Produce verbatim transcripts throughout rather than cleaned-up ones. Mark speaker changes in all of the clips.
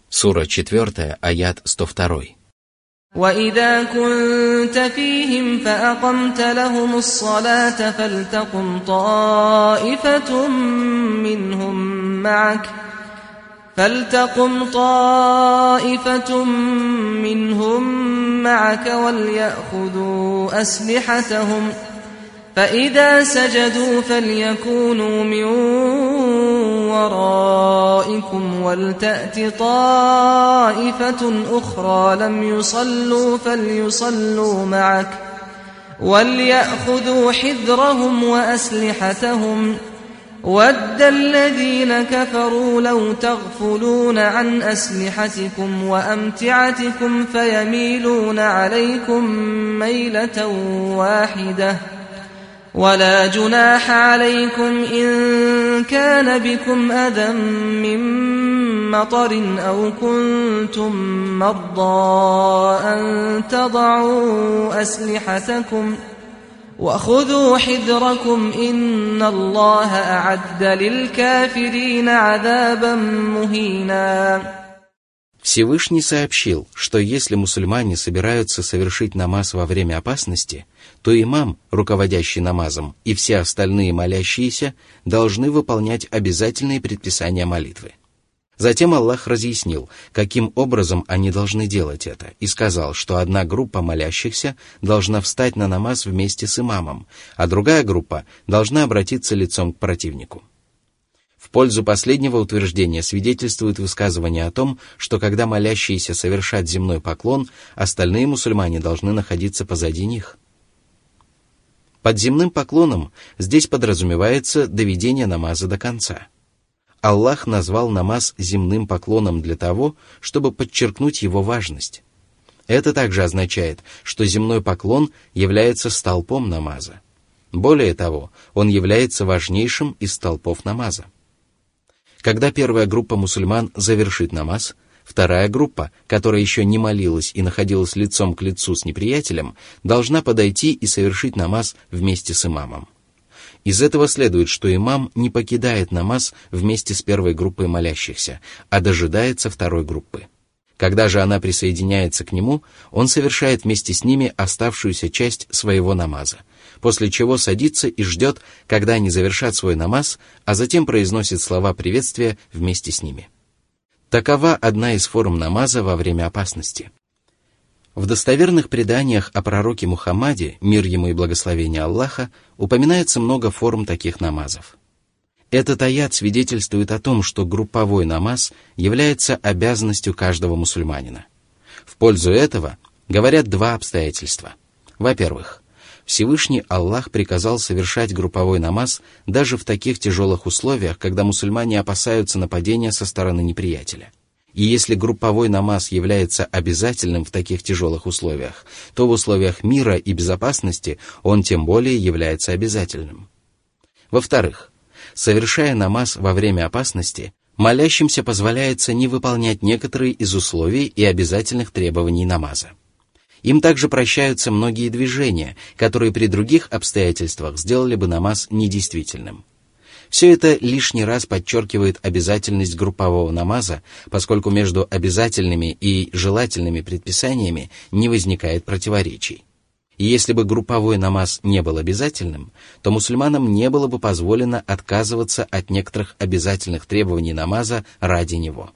Speaker 1: Сура четвёртая, аят сто два.
Speaker 2: وَإِذَا كُنْتَ فِيهِمْ فَأَقَمْتَ لَهُمُ الصَّلَاةَ فَلْتَقُمْ طَائِفَةٌ مِّنْهُمْ مَعَكَ فَلْتَقُمْ طَائِفَةٌ مِّنْهُمْ مَعَكَ وَلْيَأْخُذُوا أَسْلِحَتَهُمْ فَإِذَا سَجَدُوا فَلْيَكُونُوا مِنْ وَرَائِكُمْ وَلْتَأْتِ طَائِفَةٌ أُخْرَى لَمْ يُصَلُّوا فَلْيُصَلُّوا مَعَكَ وَلْيَأْخُذُوا حِذْرَهُمْ وَأَسْلِحَتَهُمْ وَدَّ الَّذِينَ كَفَرُوا لَوْ تَغْفُلُونَ عَنْ أَسْلِحَتِكُمْ وَأَمْتِعَتِكُمْ فَيَمِيلُونَ عَلَيْكُمْ مَيْلَةً وَاحِدَةً وَلَا جُنَاحَ عَلَيْكُمْ إِن كَانَ بِكُمْ أَذًى مِّن مَّطَرٍ أَوْ كُنتُم مَّرْضَىٰ أَن تَضَعُوا أَسْلِحَتَكُمْ وَخُذُوا حِذْرَكُمْ إِنَّ اللَّهَ أَعَدَّ لِلْكَافِرِينَ عَذَابًا مُهِينًا.
Speaker 1: Всевышний сообщил, что если мусульмане собираются совершить намаз во время опасности, то имам, руководящий намазом, и все остальные молящиеся должны выполнять обязательные предписания молитвы. Затем Аллах разъяснил, каким образом они должны делать это, и сказал, что одна группа молящихся должна встать на намаз вместе с имамом, а другая группа должна обратиться лицом к противнику. В пользу последнего утверждения свидетельствует высказывание о том, что когда молящиеся совершат земной поклон, остальные мусульмане должны находиться позади них. Под земным поклоном здесь подразумевается доведение намаза до конца. Аллах назвал намаз земным поклоном для того, чтобы подчеркнуть его важность. Это также означает, что земной поклон является столпом намаза. Более того, он является важнейшим из столпов намаза. Когда первая группа мусульман завершит намаз, вторая группа, которая еще не молилась и находилась лицом к лицу с неприятелем, должна подойти и совершить намаз вместе с имамом. Из этого следует, что имам не покидает намаз вместе с первой группой молящихся, а дожидается второй группы. Когда же она присоединяется к нему, он совершает вместе с ними оставшуюся часть своего намаза, после чего садится и ждет, когда они завершат свой намаз, а затем произносит слова приветствия вместе с ними. Такова одна из форм намаза во время опасности. В достоверных преданиях о пророке Мухаммаде, мир ему и благословение Аллаха, упоминается много форм таких намазов. Этот аят свидетельствует о том, что групповой намаз является обязанностью каждого мусульманина. В пользу этого говорят два обстоятельства. Во-первых, Всевышний Аллах приказал совершать групповой намаз даже в таких тяжелых условиях, когда мусульмане опасаются нападения со стороны неприятеля. И если групповой намаз является обязательным в таких тяжелых условиях, то в условиях мира и безопасности он тем более является обязательным. Во-вторых, совершая намаз во время опасности, молящимся позволяется не выполнять некоторые из условий и обязательных требований намаза. Им также прощаются многие движения, которые при других обстоятельствах сделали бы намаз недействительным. Все это лишний раз подчеркивает обязательность группового намаза, поскольку между обязательными и желательными предписаниями не возникает противоречий. И если бы групповой намаз не был обязательным, то мусульманам не было бы позволено отказываться от некоторых обязательных требований намаза ради него.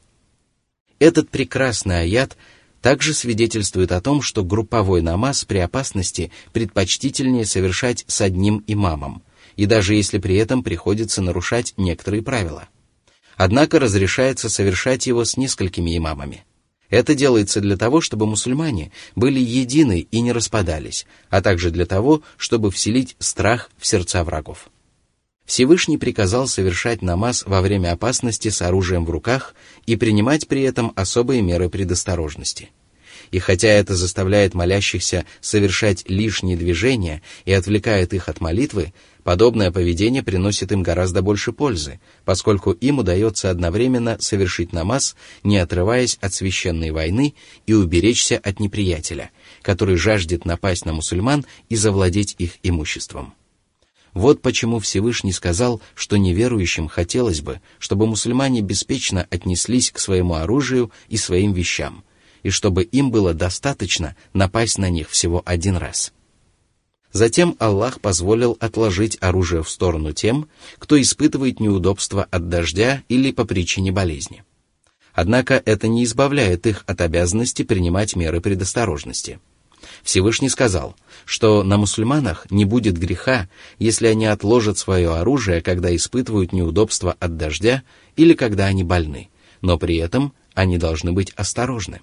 Speaker 1: Этот прекрасный аят также свидетельствует о том, что групповой намаз при опасности предпочтительнее совершать с одним имамом, и даже если при этом приходится нарушать некоторые правила. Однако разрешается совершать его с несколькими имамами. Это делается для того, чтобы мусульмане были едины и не распадались, а также для того, чтобы вселить страх в сердца врагов. Всевышний приказал совершать намаз во время опасности с оружием в руках и принимать при этом особые меры предосторожности. И хотя это заставляет молящихся совершать лишние движения и отвлекает их от молитвы, подобное поведение приносит им гораздо больше пользы, поскольку им удается одновременно совершить намаз, не отрываясь от священной войны, и уберечься от неприятеля, который жаждет напасть на мусульман и завладеть их имуществом. Вот почему Всевышний сказал, что неверующим хотелось бы, чтобы мусульмане беспечно отнеслись к своему оружию и своим вещам, и чтобы им было достаточно напасть на них всего один раз. Затем Аллах позволил отложить оружие в сторону тем, кто испытывает неудобства от дождя или по причине болезни. Однако это не избавляет их от обязанности принимать меры предосторожности. Всевышний сказал, что на мусульманах не будет греха, если они отложат свое оружие, когда испытывают неудобства от дождя или когда они больны, но при этом они должны быть осторожны.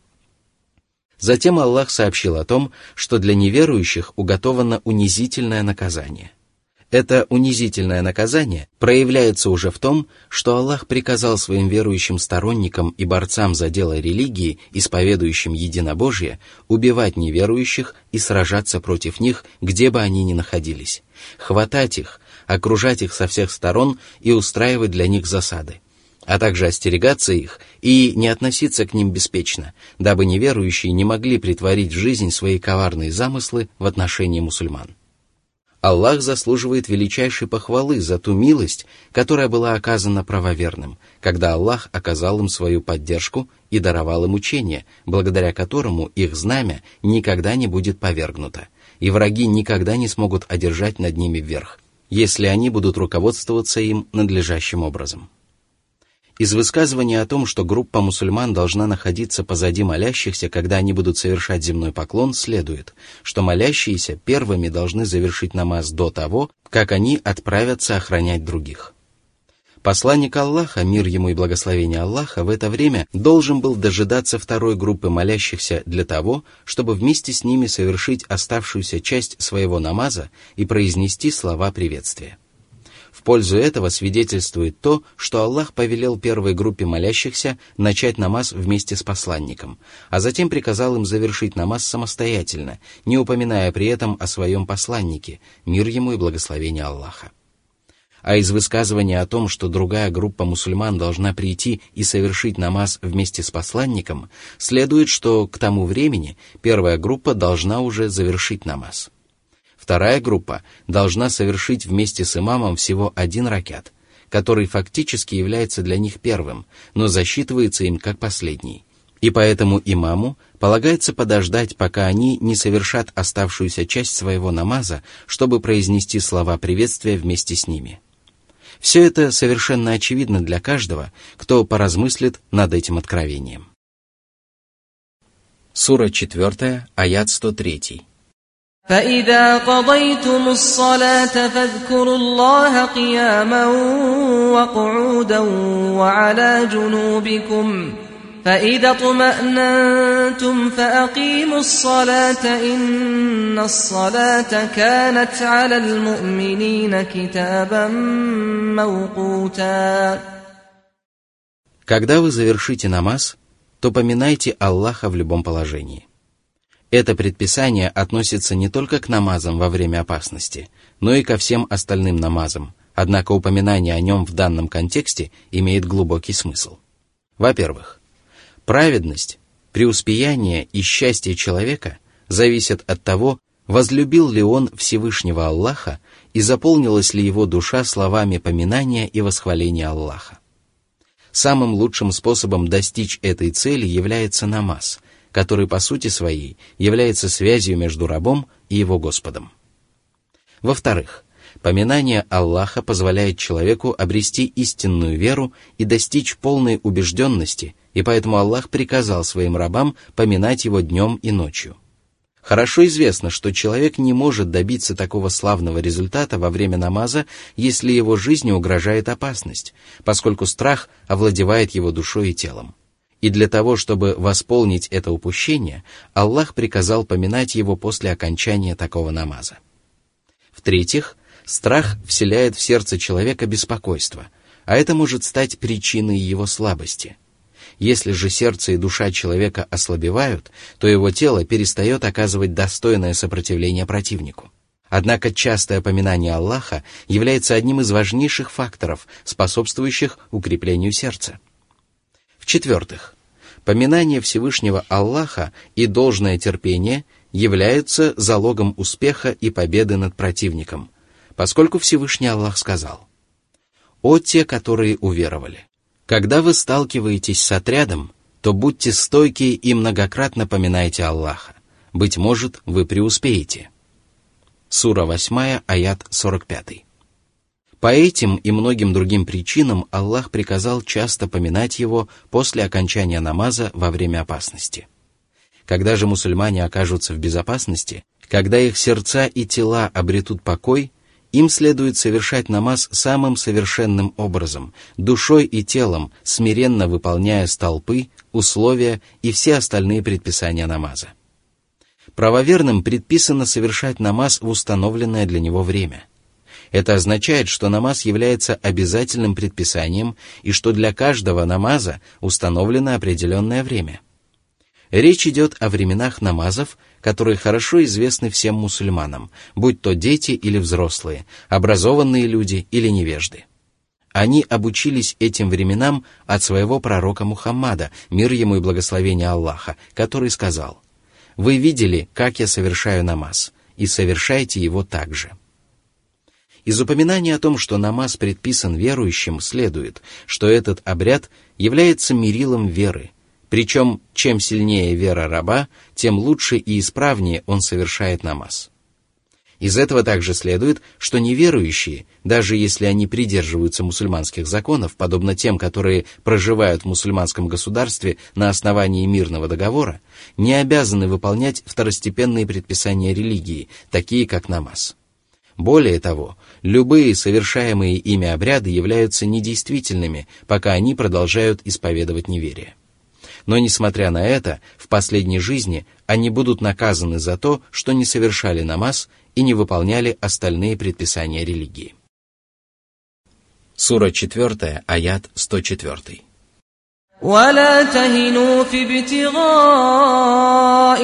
Speaker 1: Затем Аллах сообщил о том, что для неверующих уготовано унизительное наказание. Это унизительное наказание проявляется уже в том, что Аллах приказал своим верующим сторонникам и борцам за дело религии, исповедующим единобожие, убивать неверующих и сражаться против них, где бы они ни находились, хватать их, окружать их со всех сторон и устраивать для них засады, а также остерегаться их и не относиться к ним беспечно, дабы неверующие не могли претворить в жизнь свои коварные замыслы в отношении мусульман. Аллах заслуживает величайшей похвалы за ту милость, которая была оказана правоверным, когда Аллах оказал им свою поддержку и даровал им учение, благодаря которому их знамя никогда не будет повергнуто, и враги никогда не смогут одержать над ними верх, если они будут руководствоваться им надлежащим образом. Из высказывания о том, что группа мусульман должна находиться позади молящихся, когда они будут совершать земной поклон, следует, что молящиеся первыми должны завершить намаз до того, как они отправятся охранять других. Посланник Аллаха, мир ему и благословение Аллаха, в это время должен был дожидаться второй группы молящихся для того, чтобы вместе с ними совершить оставшуюся часть своего намаза и произнести слова приветствия. В пользу этого свидетельствует то, что Аллах повелел первой группе молящихся начать намаз вместе с посланником, а затем приказал им завершить намаз самостоятельно, не упоминая при этом о своем посланнике, мир ему и благословение Аллаха. А из высказывания о том, что другая группа мусульман должна прийти и совершить намаз вместе с посланником, следует, что к тому времени первая группа должна уже завершить намаз. Вторая группа должна совершить вместе с имамом всего один ракат, который фактически является для них первым, но засчитывается им как последний. И поэтому имаму полагается подождать, пока они не совершат оставшуюся часть своего намаза, чтобы произнести слова приветствия вместе с ними. Все это совершенно очевидно для каждого, кто поразмыслит над этим откровением. Сура четвертая, аят сто три.
Speaker 2: فإذا قضيتم الصلاة فاذكروا الله قياما وقعودا وعلى جنوبكم فإذا اطمأننتم فأقيموا الصلاة إن الصلاة كانت على المؤمنين كتابا موقوتا.
Speaker 1: Когда вы завершите намаз, то поминайте Аллаха в любом положении. Это предписание относится не только к намазам во время опасности, но и ко всем остальным намазам, однако упоминание о нем в данном контексте имеет глубокий смысл. Во-первых, праведность, преуспеяние и счастье человека зависят от того, возлюбил ли он Всевышнего Аллаха и заполнилась ли его душа словами поминания и восхваления Аллаха. Самым лучшим способом достичь этой цели является намаз, который по сути своей является связью между рабом и его Господом. Во-вторых, поминание Аллаха позволяет человеку обрести истинную веру и достичь полной убежденности, и поэтому Аллах приказал своим рабам поминать его днем и ночью. Хорошо известно, что человек не может добиться такого славного результата во время намаза, если его жизни угрожает опасность, поскольку страх овладевает его душой и телом. И для того, чтобы восполнить это упущение, Аллах приказал поминать его после окончания такого намаза. В-третьих, страх вселяет в сердце человека беспокойство, а это может стать причиной его слабости. Если же сердце и душа человека ослабевают, то его тело перестает оказывать достойное сопротивление противнику. Однако частое поминание Аллаха является одним из важнейших факторов, способствующих укреплению сердца. В-четвертых, поминание Всевышнего Аллаха и должное терпение являются залогом успеха и победы над противником, поскольку Всевышний Аллах сказал: «О те, которые уверовали, когда вы сталкиваетесь с отрядом, то будьте стойки и многократно поминайте Аллаха. Быть может, вы преуспеете». Сура восьмая, аят сорок пятый. По этим и многим другим причинам Аллах приказал часто поминать Его после окончания намаза во время опасности. Когда же мусульмане окажутся в безопасности, когда их сердца и тела обретут покой, им следует совершать намаз самым совершенным образом, душой и телом, смиренно выполняя столпы, условия и все остальные предписания намаза. Правоверным предписано совершать намаз в установленное для него время. Это означает, что намаз является обязательным предписанием и что для каждого намаза установлено определенное время. Речь идет о временах намазов, которые хорошо известны всем мусульманам, будь то дети или взрослые, образованные люди или невежды. Они обучились этим временам от своего пророка Мухаммада, мир ему и благословение Аллаха, который сказал: «Вы видели, как я совершаю намаз, и совершайте его так же». Из упоминания о том, что намаз предписан верующим, следует, что этот обряд является мерилом веры, причем чем сильнее вера раба, тем лучше и исправнее он совершает намаз. Из этого также следует, что неверующие, даже если они придерживаются мусульманских законов, подобно тем, которые проживают в мусульманском государстве на основании мирного договора, не обязаны выполнять второстепенные предписания религии, такие как намаз. Более того, любые совершаемые ими обряды являются недействительными, пока они продолжают исповедовать неверие. Но, несмотря на это, в последней жизни они будут наказаны за то, что не совершали намаз и не выполняли остальные предписания религии. Сура четвертая, аят сто четыре.
Speaker 2: وَلَا تَهِنُوا فِي ابْتِغَاءِ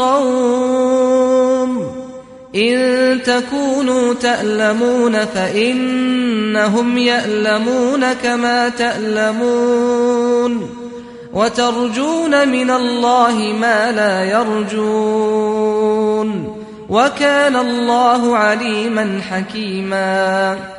Speaker 2: الْقَوْمِ إِن تَكُونُوا تَأْلَمُونَ فَإِنَّهُمْ يَأْلَمُونَ كَمَا تَأْلَمُونَ وَتَرْجُونَ مِنَ اللَّهِ مَا لَا يَرْجُونَ وَكَانَ اللَّهُ عَلِيمًا حَكِيمًا.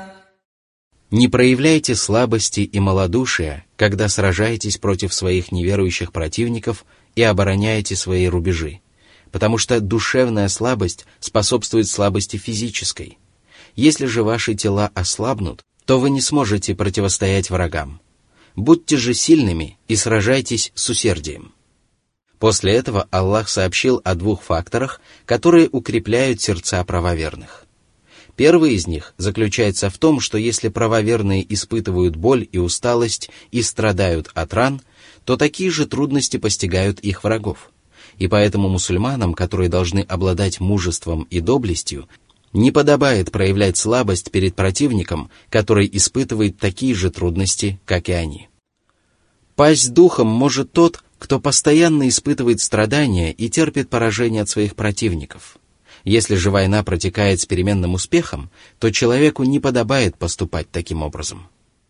Speaker 1: Не проявляйте слабости и малодушия, когда сражаетесь против своих неверующих противников и обороняете свои рубежи, потому что душевная слабость способствует слабости физической. Если же ваши тела ослабнут, то вы не сможете противостоять врагам. Будьте же сильными и сражайтесь с усердием. После этого Аллах сообщил о двух факторах, которые укрепляют сердца правоверных. Первый из них заключается в том, что если правоверные испытывают боль и усталость и страдают от ран, то такие же трудности постигают их врагов. И поэтому мусульманам, которые должны обладать мужеством и доблестью, не подобает проявлять слабость перед противником, который испытывает такие же трудности, как и они. Пасть духом может тот, кто постоянно испытывает страдания и терпит поражение от своих противников. Если же война протекает с переменным успехом, то человеку не подобает поступать таким образом.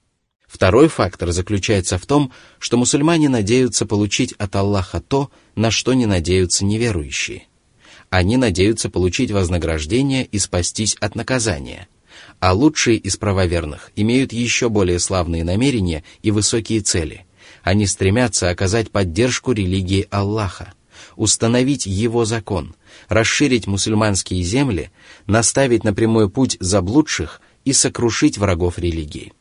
Speaker 1: Второй фактор заключается в том, что мусульмане надеются получить от Аллаха то, на что не надеются неверующие. Они надеются получить вознаграждение и спастись от наказания, а лучшие из правоверных имеют еще более славные намерения и высокие цели. Они стремятся оказать поддержку религии Аллаха, установить Его закон, расширить мусульманские земли, наставить на прямой путь заблудших и сокрушить врагов религии.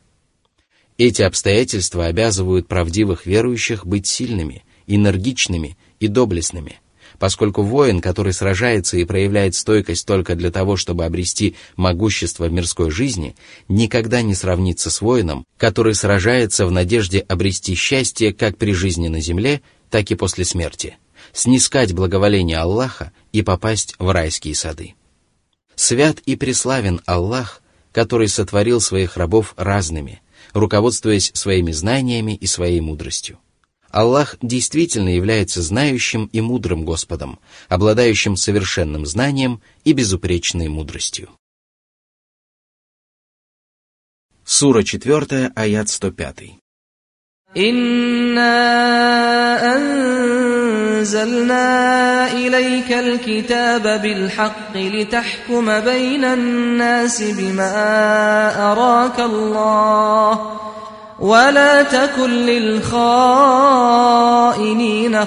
Speaker 1: Эти обстоятельства обязывают правдивых верующих быть сильными, энергичными и доблестными, поскольку воин, который сражается и проявляет стойкость только для того, чтобы обрести могущество в мирской жизни, никогда не сравнится с воином, который сражается в надежде обрести счастье как при жизни на земле, так и после смерти, снискать благоволение Аллаха и попасть в райские сады. Свят и преславен Аллах, который сотворил своих рабов разными, руководствуясь своими знаниями и своей мудростью. Аллах действительно является знающим и мудрым Господом, обладающим совершенным знанием и безупречной мудростью. Сура четвертая, аят сто пятый.
Speaker 2: «Инна анзальна إليك الكتاب بالحق لتحكم بين الناس بما أراك الله ولا تكن للخائنين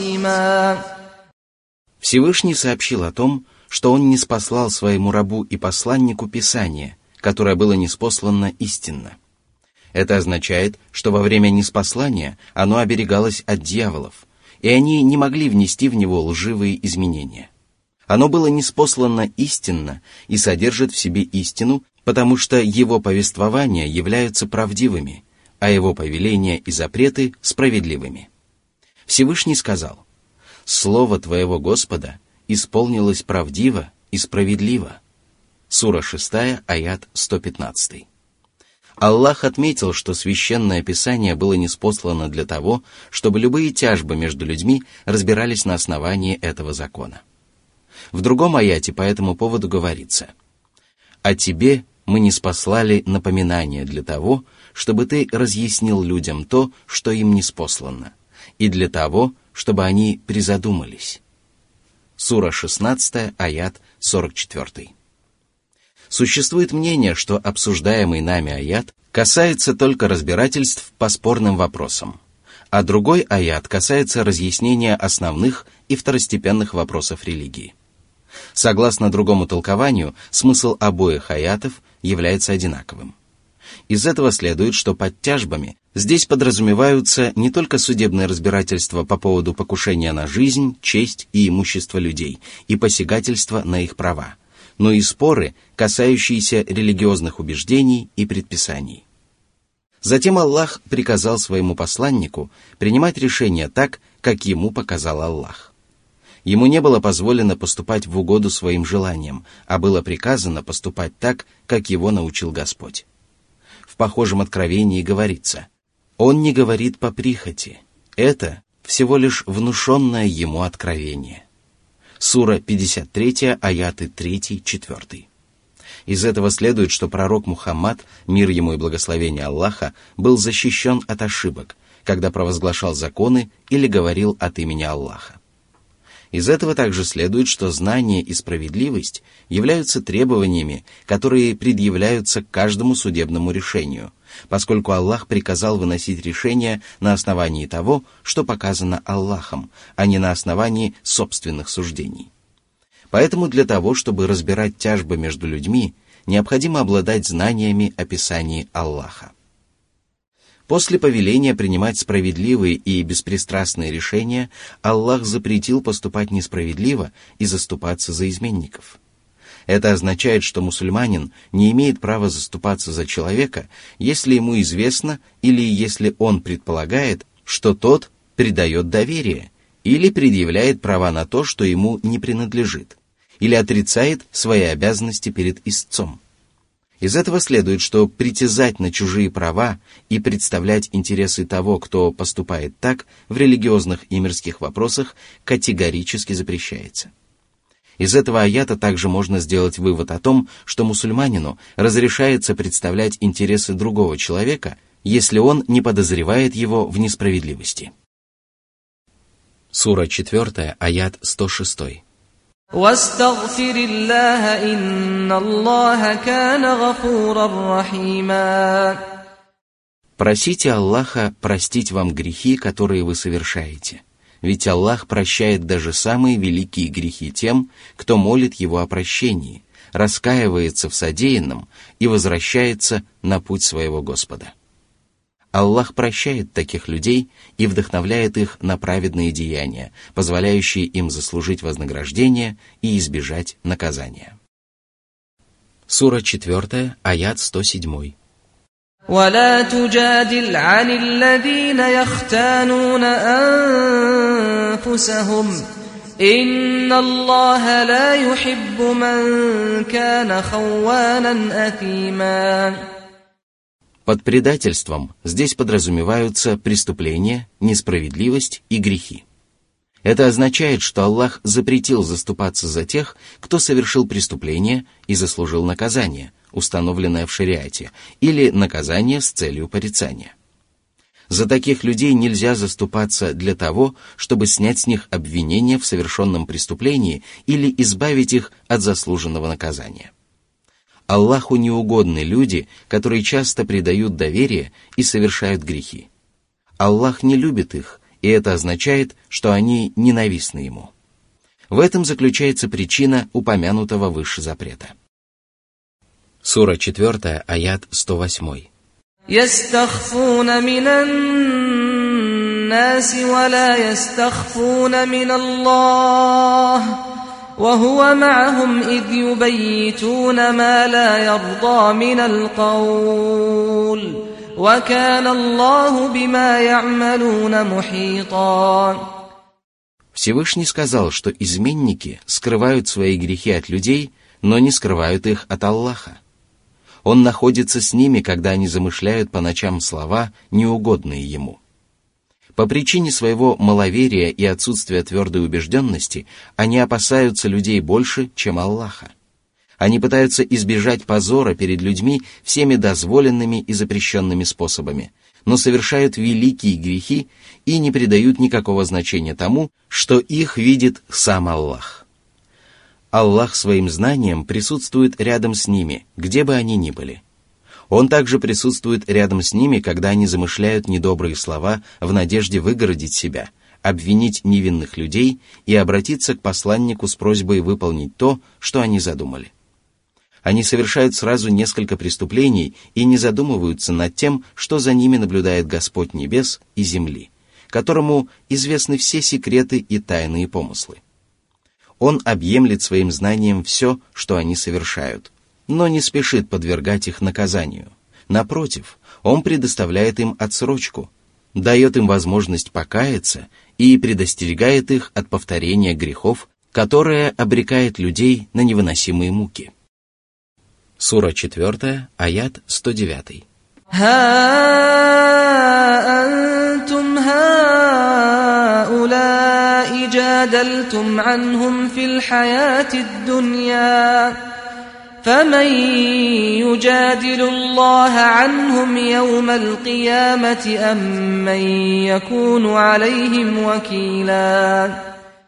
Speaker 2: خصيما.
Speaker 1: Всевышний сообщил о том, что он ниспослал своему рабу и посланнику Писание, которое было ниспослано истинно. Это означает, что во время ниспослания оно оберегалось от дьяволов, и они не могли внести в него лживые изменения. Оно было ниспослано истинно и содержит в себе истину, потому что его повествования являются правдивыми, а его повеления и запреты справедливыми. Всевышний сказал: «Слово твоего Господа исполнилось правдиво и справедливо». Сура шестая, аят сто пятнадцатый. Аллах отметил, что Священное Писание было ниспослано для того, чтобы любые тяжбы между людьми разбирались на основании этого закона. В другом аяте по этому поводу говорится: «А тебе мы ниспослали напоминание для того, чтобы ты разъяснил людям то, что им ниспослано, и для того, чтобы они призадумались». Сура шестнадцатая, аят сорок четвёртый. Существует мнение, что обсуждаемый нами аят касается только разбирательств по спорным вопросам, а другой аят касается разъяснения основных и второстепенных вопросов религии. Согласно другому толкованию, смысл обоих аятов является одинаковым. Из этого следует, что под тяжбами здесь подразумеваются не только судебные разбирательства по поводу покушения на жизнь, честь и имущество людей и посягательства на их права, но и споры, касающиеся религиозных убеждений и предписаний. Затем Аллах приказал своему посланнику принимать решения так, как ему показал Аллах. Ему не было позволено поступать в угоду своим желаниям, а было приказано поступать так, как его научил Господь. В похожем откровении говорится: «Он не говорит по прихоти, это всего лишь внушенное ему откровение». Сура пятьдесят три, аяты три-четыре. Из этого следует, что пророк Мухаммад, мир ему и благословение Аллаха, был защищен от ошибок, когда провозглашал законы или говорил от имени Аллаха. Из этого также следует, что знание и справедливость являются требованиями, которые предъявляются к каждому судебному решению, поскольку Аллах приказал выносить решения на основании того, что показано Аллахом, а не на основании собственных суждений. Поэтому для того, чтобы разбирать тяжбы между людьми, необходимо обладать знаниями о Писании Аллаха. После повеления принимать справедливые и беспристрастные решения, Аллах запретил поступать несправедливо и заступаться за изменников. Это означает, что мусульманин не имеет права заступаться за человека, если ему известно или если он предполагает, что тот предает доверие или предъявляет права на то, что ему не принадлежит, или отрицает свои обязанности перед истцом. Из этого следует, что притязать на чужие права и представлять интересы того, кто поступает так, в религиозных и мирских вопросах категорически запрещается. Из этого аята также можно сделать вывод о том, что мусульманину разрешается представлять интересы другого человека, если он не подозревает его в несправедливости. Сура четыре, аят сто шесть.
Speaker 2: وَاسْتَغْفِرِ اللَّهَ إِنَّ اللَّهَ كَانَ غَفُورًا رَحِيمًا.
Speaker 1: Просите Аллаха простить вам грехи, которые вы совершаете, ведь Аллах прощает даже самые великие грехи тем, кто молит Его о прощении, раскаивается в содеянном и возвращается на путь своего Господа. Аллах прощает таких людей и вдохновляет их на праведные деяния, позволяющие им заслужить вознаграждение и избежать наказания. Сура четыре, аят сто семь.
Speaker 2: وَلَا تُجَادِلْ عَنِ الَّذِينَ يَخْتَانُونَ أَنفُسَهُمْ إِنَّ اللَّهَ لَا يُحِبُّ مَنْ كَانَ خَوَّانًا أَثِيمًا.
Speaker 1: Под предательством здесь подразумеваются преступления, несправедливость и грехи. Это означает, что Аллах запретил заступаться за тех, кто совершил преступление и заслужил наказание, установленное в шариате, или наказание с целью порицания. За таких людей нельзя заступаться для того, чтобы снять с них обвинение в совершенном преступлении или избавить их от заслуженного наказания. Аллаху неугодны люди, которые часто предают доверие и совершают грехи. Аллах не любит их, и это означает, что они ненавистны Ему. В этом заключается причина упомянутого выше запрета. Сура четыре, аят сто восемь.
Speaker 2: يستخفون من الناس ولا يستخفون من الله وهو معهم إذ يبيتون ما لا يرضى من القول وكان الله بما يعملون محيطا.
Speaker 1: Всевышний сказал, что изменники скрывают свои грехи от людей, но не скрывают их от Аллаха. Он находится с ними, когда они замышляют по ночам слова, неугодные Ему. По причине своего маловерия и отсутствия твердой убежденности они опасаются людей больше, чем Аллаха. Они пытаются избежать позора перед людьми всеми дозволенными и запрещенными способами, но совершают великие грехи и не придают никакого значения тому, что их видит сам Аллах. Аллах своим знанием присутствует рядом с ними, где бы они ни были. Он также присутствует рядом с ними, когда они замышляют недобрые слова в надежде выгородить себя, обвинить невинных людей и обратиться к посланнику с просьбой выполнить то, что они задумали. Они совершают сразу несколько преступлений и не задумываются над тем, что за ними наблюдает Господь небес и земли, которому известны все секреты и тайные помыслы. Он объемлет своим знанием все, что они совершают, но не спешит подвергать их наказанию. Напротив, Он предоставляет им отсрочку, дает им возможность покаяться и предостерегает их от повторения грехов, которое обрекает людей на невыносимые муки. Сура четыре, аят сто девять.
Speaker 2: جادلتم عنهم في الحياة الدنيا فمن يجادل الله عنهم يوم القيامة أم من يكون عليهم وكيلا.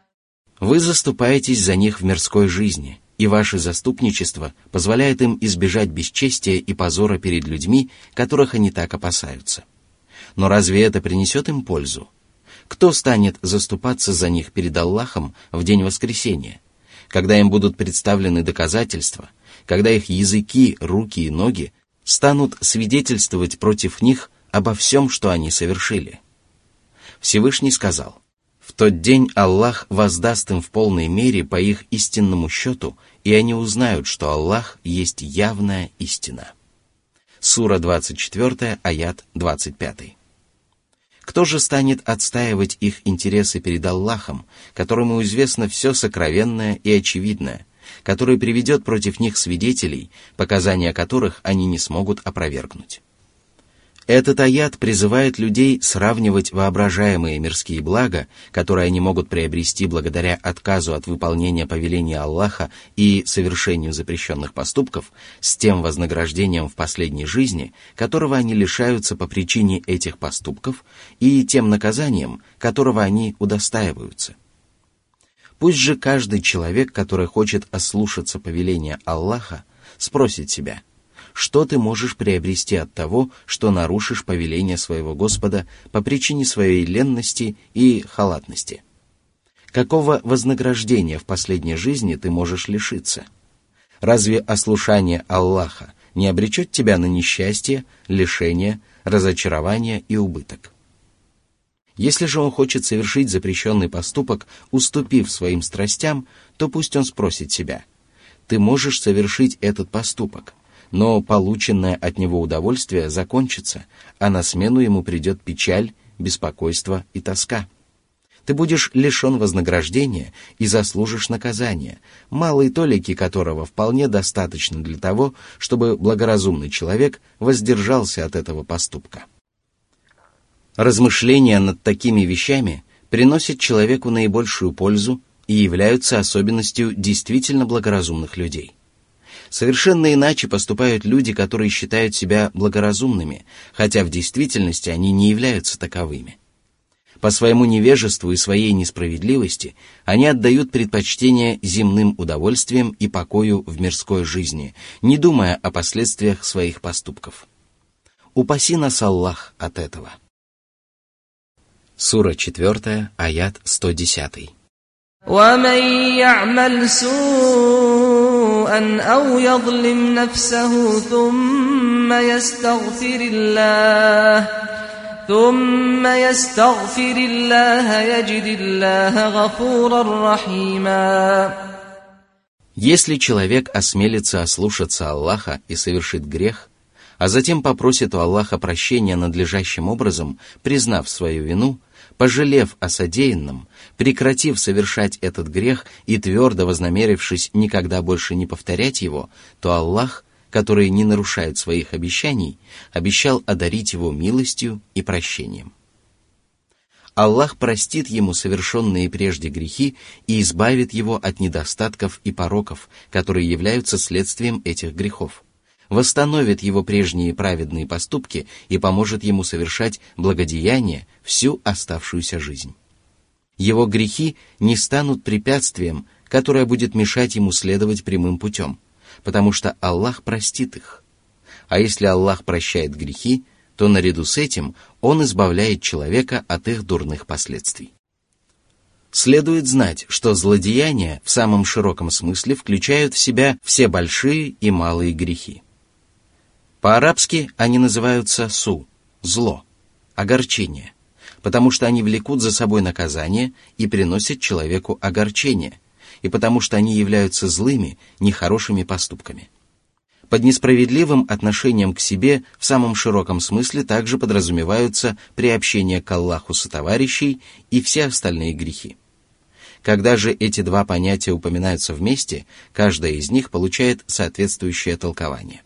Speaker 1: Вы заступаетесь за них в мирской жизни, и ваше заступничество позволяет им избежать бесчестия и позора перед людьми, которых они так опасаются. Но разве это принесет им пользу? Кто станет заступаться за них перед Аллахом в день воскресения, когда им будут представлены доказательства, когда их языки, руки и ноги станут свидетельствовать против них обо всем, что они совершили? Всевышний сказал: «В тот день Аллах воздаст им в полной мере по их истинному счету, и они узнают, что Аллах есть явная истина». Сура двадцать четыре, аят двадцать пять. Кто же станет отстаивать их интересы перед Аллахом, которому известно все сокровенное и очевидное, который приведет против них свидетелей, показания которых они не смогут опровергнуть? Этот аят призывает людей сравнивать воображаемые мирские блага, которые они могут приобрести благодаря отказу от выполнения повеления Аллаха и совершению запрещенных поступков, с тем вознаграждением в последней жизни, которого они лишаются по причине этих поступков, и тем наказанием, которого они удостаиваются. Пусть же каждый человек, который хочет ослушаться повеления Аллаха, спросит себя: что ты можешь приобрести от того, что нарушишь повеление своего Господа по причине своей ленности и халатности? Какого вознаграждения в последней жизни ты можешь лишиться? Разве ослушание Аллаха не обречет тебя на несчастье, лишение, разочарование и убыток? Если же он хочет совершить запрещенный поступок, уступив своим страстям, то пусть он спросит себя: ты можешь совершить этот поступок, но полученное от него удовольствие закончится, а на смену ему придет печаль, беспокойство и тоска. Ты будешь лишен вознаграждения и заслужишь наказания, малой толики которого вполне достаточно для того, чтобы благоразумный человек воздержался от этого поступка. Размышления над такими вещами приносят человеку наибольшую пользу и являются особенностью действительно благоразумных людей. Совершенно иначе поступают люди, которые считают себя благоразумными, хотя в действительности они не являются таковыми. По своему невежеству и своей несправедливости они отдают предпочтение земным удовольствиям и покою в мирской жизни, не думая о последствиях своих поступков. Упаси нас Аллах от этого. Сура четвертая, аят сто десять.
Speaker 2: وَمَن يَعْمَلْ سُوءًا أَوْ يَظْلِمْ نَفْسَهُ ثُمَّ يَسْتَغْفِرِ اللَّهَ ثُمَّ يَسْتَغْفِرِ اللَّهَ يَجِدِ اللَّهَ غَفُورًا رَحِيمًا.
Speaker 1: Если человек осмелится ослушаться Аллаха и совершит грех, а затем попросит у Аллаха прощения надлежащим образом, признав свою вину, пожалев о содеянном, прекратив совершать этот грех и твердо вознамерившись никогда больше не повторять его, то Аллах, который не нарушает своих обещаний, обещал одарить его милостью и прощением. Аллах простит ему совершенные прежде грехи и избавит его от недостатков и пороков, которые являются следствием этих грехов, восстановит его прежние праведные поступки и поможет ему совершать благодеяния всю оставшуюся жизнь. Его грехи не станут препятствием, которое будет мешать ему следовать прямым путем, потому что Аллах простит их. А если Аллах прощает грехи, то наряду с этим Он избавляет человека от их дурных последствий. Следует знать, что злодеяния в самом широком смысле включают в себя все большие и малые грехи. По-арабски они называются су – зло, огорчение, потому что они влекут за собой наказание и приносят человеку огорчение, и потому что они являются злыми, нехорошими поступками. Под несправедливым отношением к себе в самом широком смысле также подразумеваются приобщение к Аллаху сотоварищей и все остальные грехи. Когда же эти два понятия упоминаются вместе, каждое из них получает соответствующее толкование.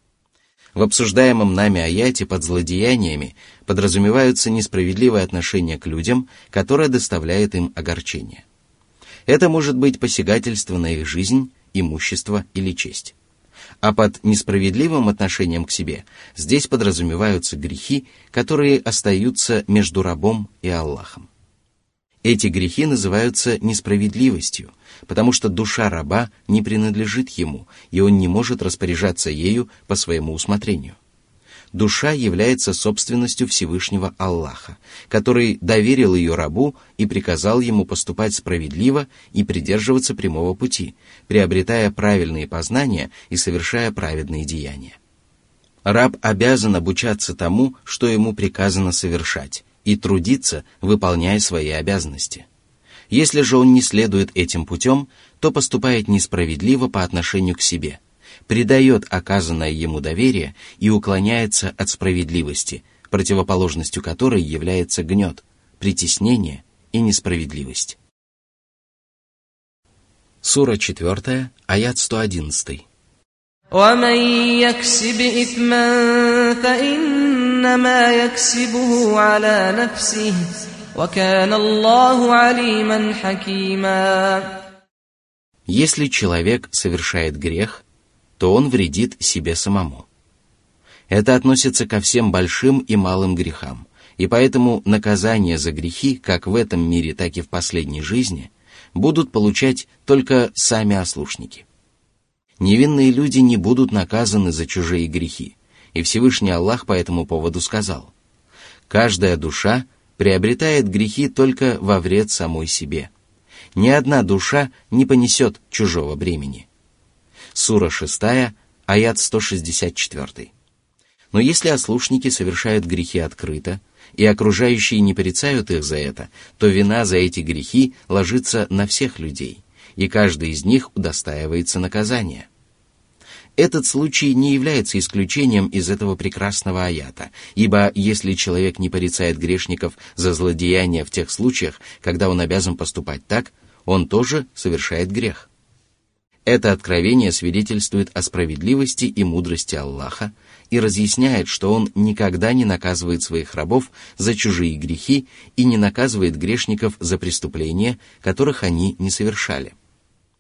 Speaker 1: В обсуждаемом нами аяте под злодеяниями подразумеваются несправедливое отношение к людям, которое доставляет им огорчение. Это может быть посягательство на их жизнь, имущество или честь. А под несправедливым отношением к себе здесь подразумеваются грехи, которые остаются между рабом и Аллахом. Эти грехи называются несправедливостью, потому что душа раба не принадлежит ему, и он не может распоряжаться ею по своему усмотрению. Душа является собственностью Всевышнего Аллаха, который доверил ее рабу и приказал ему поступать справедливо и придерживаться прямого пути, приобретая правильные познания и совершая праведные деяния. Раб обязан обучаться тому, что ему приказано совершать, и трудиться, выполняя свои обязанности. Если же он не следует этим путем, то поступает несправедливо по отношению к себе, предает оказанное ему доверие и уклоняется от справедливости, противоположностью которой является гнет, притеснение и несправедливость. Сура четвертая, аят сто одиннадцать.
Speaker 2: وَمَن يَكْسِبْ إِثْمًا فَإِنَّمَا يَكْسِبُهُ عَلَى نَفْسِهِ وَكَانَ اللَّهُ عَلِيمًا حَكِيمًا.
Speaker 1: Если человек совершает грех, то он вредит себе самому. Это относится ко всем большим и малым грехам, и поэтому наказание за грехи, как в этом мире, так и в последней жизни, будут получать только сами ослушники. Невинные люди не будут наказаны за чужие грехи, и Всевышний Аллах по этому поводу сказал: «Каждая душа приобретает грехи только во вред самой себе. Ни одна душа не понесет чужого бремени». Сура шестая, аят сто шестьдесят четыре. Но если ослушники совершают грехи открыто, и окружающие не порицают их за это, то вина за эти грехи ложится на всех людей, и каждый из них удостаивается наказания. Этот случай не является исключением из этого прекрасного аята, ибо если человек не порицает грешников за злодеяния в тех случаях, когда он обязан поступать так, он тоже совершает грех. Это откровение свидетельствует о справедливости и мудрости Аллаха и разъясняет, что Он никогда не наказывает своих рабов за чужие грехи и не наказывает грешников за преступления, которых они не совершали.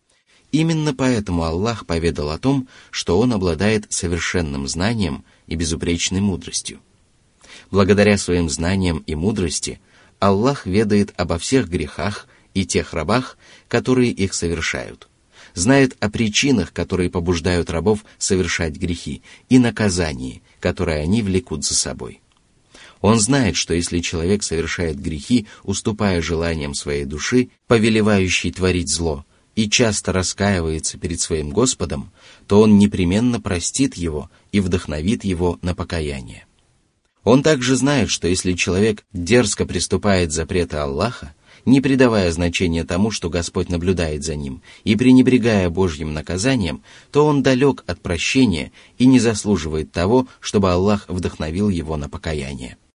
Speaker 1: Именно поэтому Аллах поведал о том, что Он обладает совершенным знанием и безупречной мудростью. Благодаря своим знаниям и мудрости Аллах ведает обо всех грехах и тех рабах, которые их совершают, знает о причинах, которые побуждают рабов совершать грехи, и наказании, которое они влекут за собой. Он знает, что если человек совершает грехи, уступая желаниям своей души, повелевающей творить зло, и часто раскаивается перед своим Господом, то Он непременно простит его и вдохновит его на покаяние. Он также знает, что если человек дерзко приступает запреты Аллаха, не придавая значения тому, что Господь наблюдает за ним, и пренебрегая Божьим наказанием, то он далек от прощения и не заслуживает того, чтобы Аллах вдохновил его на покаяние.